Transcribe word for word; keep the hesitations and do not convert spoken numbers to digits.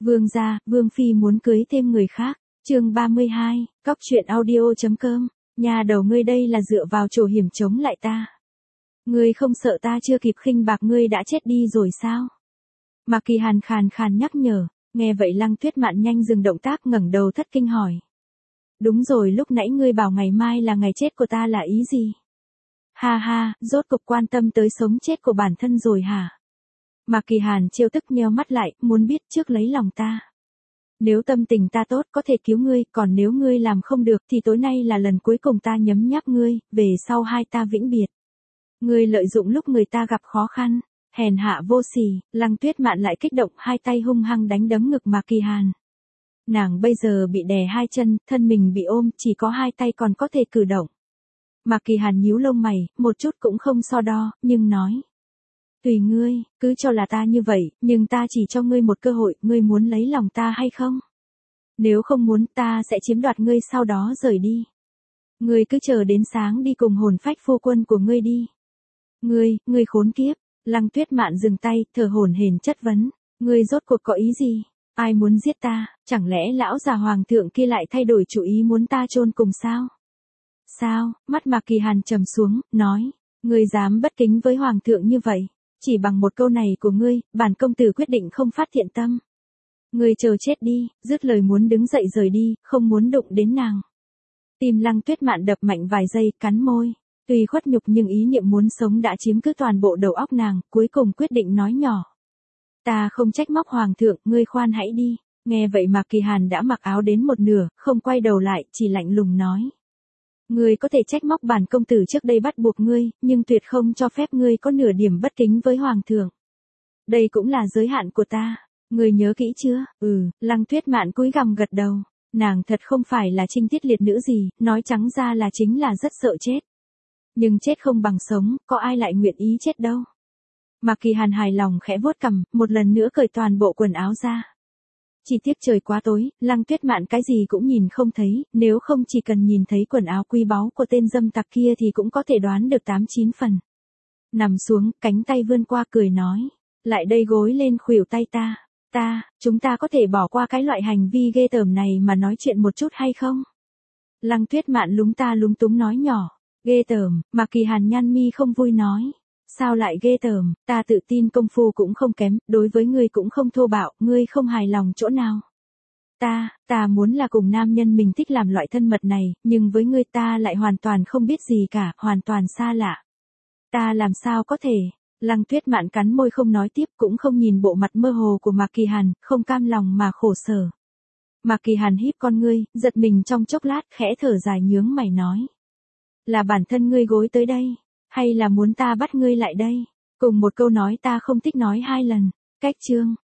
Vương gia, Vương phi muốn cưới thêm người khác. Chương ba mươi hai, cóc truyện audio.com. Nhà đầu ngươi đây là dựa vào chỗ hiểm chống lại ta. Ngươi không sợ ta chưa kịp khinh bạc ngươi đã chết đi rồi sao? Mạc Kỳ Hàn khàn khàn nhắc nhở, nghe vậy Lăng Tuyết Mạn nhanh dừng động tác ngẩng đầu thất kinh hỏi. Đúng rồi, lúc nãy ngươi bảo ngày mai là ngày chết của ta là ý gì? Ha ha, rốt cục quan tâm tới sống chết của bản thân rồi hả? Mạc Kỳ Hàn trêu tức nheo mắt lại, muốn biết trước lấy lòng ta. Nếu tâm tình ta tốt có thể cứu ngươi, còn nếu ngươi làm không được thì tối nay là lần cuối cùng ta nhấm nháp ngươi, về sau hai ta vĩnh biệt. Ngươi lợi dụng lúc người ta gặp khó khăn, hèn hạ vô sỉ. Lăng Tuyết Mạn lại kích động, hai tay hung hăng đánh đấm ngực Mạc Kỳ Hàn. Nàng bây giờ bị đè hai chân, thân mình bị ôm, chỉ có hai tay còn có thể cử động. Mạc Kỳ Hàn nhíu lông mày, một chút cũng không so đo, nhưng nói. Tùy ngươi, cứ cho là ta như vậy, nhưng ta chỉ cho ngươi một cơ hội, ngươi muốn lấy lòng ta hay không? Nếu không muốn ta sẽ chiếm đoạt ngươi sau đó rời đi. Ngươi cứ chờ đến sáng đi cùng hồn phách phu quân của ngươi đi. Ngươi, ngươi khốn kiếp. Lăng Tuyết Mạn dừng tay, thở hổn hển chất vấn. Ngươi rốt cuộc có ý gì? Ai muốn giết ta? Chẳng lẽ lão già hoàng thượng kia lại thay đổi chủ ý muốn ta chôn cùng sao? Sao? Mắt Mạc Kỳ Hàn trầm xuống, nói. Ngươi dám bất kính với hoàng thượng như vậy? Chỉ bằng một câu này của ngươi, bản công tử quyết định không phát thiện tâm. Ngươi chờ chết đi, dứt lời muốn đứng dậy rời đi, không muốn đụng đến nàng. Tim Lăng Tuyết Mạn đập mạnh vài giây, cắn môi. Tuy khuất nhục nhưng ý niệm muốn sống đã chiếm cứ toàn bộ đầu óc nàng, cuối cùng quyết định nói nhỏ. Ta không trách móc hoàng thượng, ngươi khoan hãy đi. Nghe vậy Mạc Kỳ Hàn đã mặc áo đến một nửa, không quay đầu lại, chỉ lạnh lùng nói. Ngươi có thể trách móc bản công tử trước đây bắt buộc ngươi, nhưng tuyệt không cho phép ngươi có nửa điểm bất kính với hoàng thượng. Đây cũng là giới hạn của ta. Ngươi nhớ kỹ chưa? Ừ, Lăng Tuyết Mạn cúi gằm gật đầu. Nàng thật không phải là trinh tiết liệt nữ gì, nói trắng ra là chính là rất sợ chết. Nhưng chết không bằng sống, có ai lại nguyện ý chết đâu. Mạc Kỳ Hàn hài lòng khẽ vuốt cằm, một lần nữa cởi toàn bộ quần áo ra. Chỉ tiếc trời quá tối, Lăng Tuyết Mạn cái gì cũng nhìn không thấy, nếu không chỉ cần nhìn thấy quần áo quý báu của tên dâm tặc kia thì cũng có thể đoán được tám chín phần. Nằm xuống, cánh tay vươn qua cười nói, lại đây gối lên khuỷu tay ta, ta, chúng ta có thể bỏ qua cái loại hành vi ghê tởm này mà nói chuyện một chút hay không? Lăng Tuyết Mạn lúng ta lúng túng nói nhỏ, ghê tởm. Mạc Kỳ Hàn nhăn mi không vui nói. Sao lại ghê tởm, ta tự tin công phu cũng không kém, đối với ngươi cũng không thô bạo, ngươi không hài lòng chỗ nào. Ta, ta muốn là cùng nam nhân mình thích làm loại thân mật này, nhưng với ngươi ta lại hoàn toàn không biết gì cả, hoàn toàn xa lạ. Ta làm sao có thể? Lăng Tuyết Mạn cắn môi không nói tiếp, cũng không nhìn bộ mặt mơ hồ của Mạc Kỳ Hàn, không cam lòng mà khổ sở. Mạc Kỳ Hàn híp con ngươi, giật mình trong chốc lát, khẽ thở dài nhướng mày nói. Là bản thân ngươi gối tới đây, hay là muốn ta bắt ngươi lại đây? Cùng một câu nói ta không thích nói hai lần. Cách chương.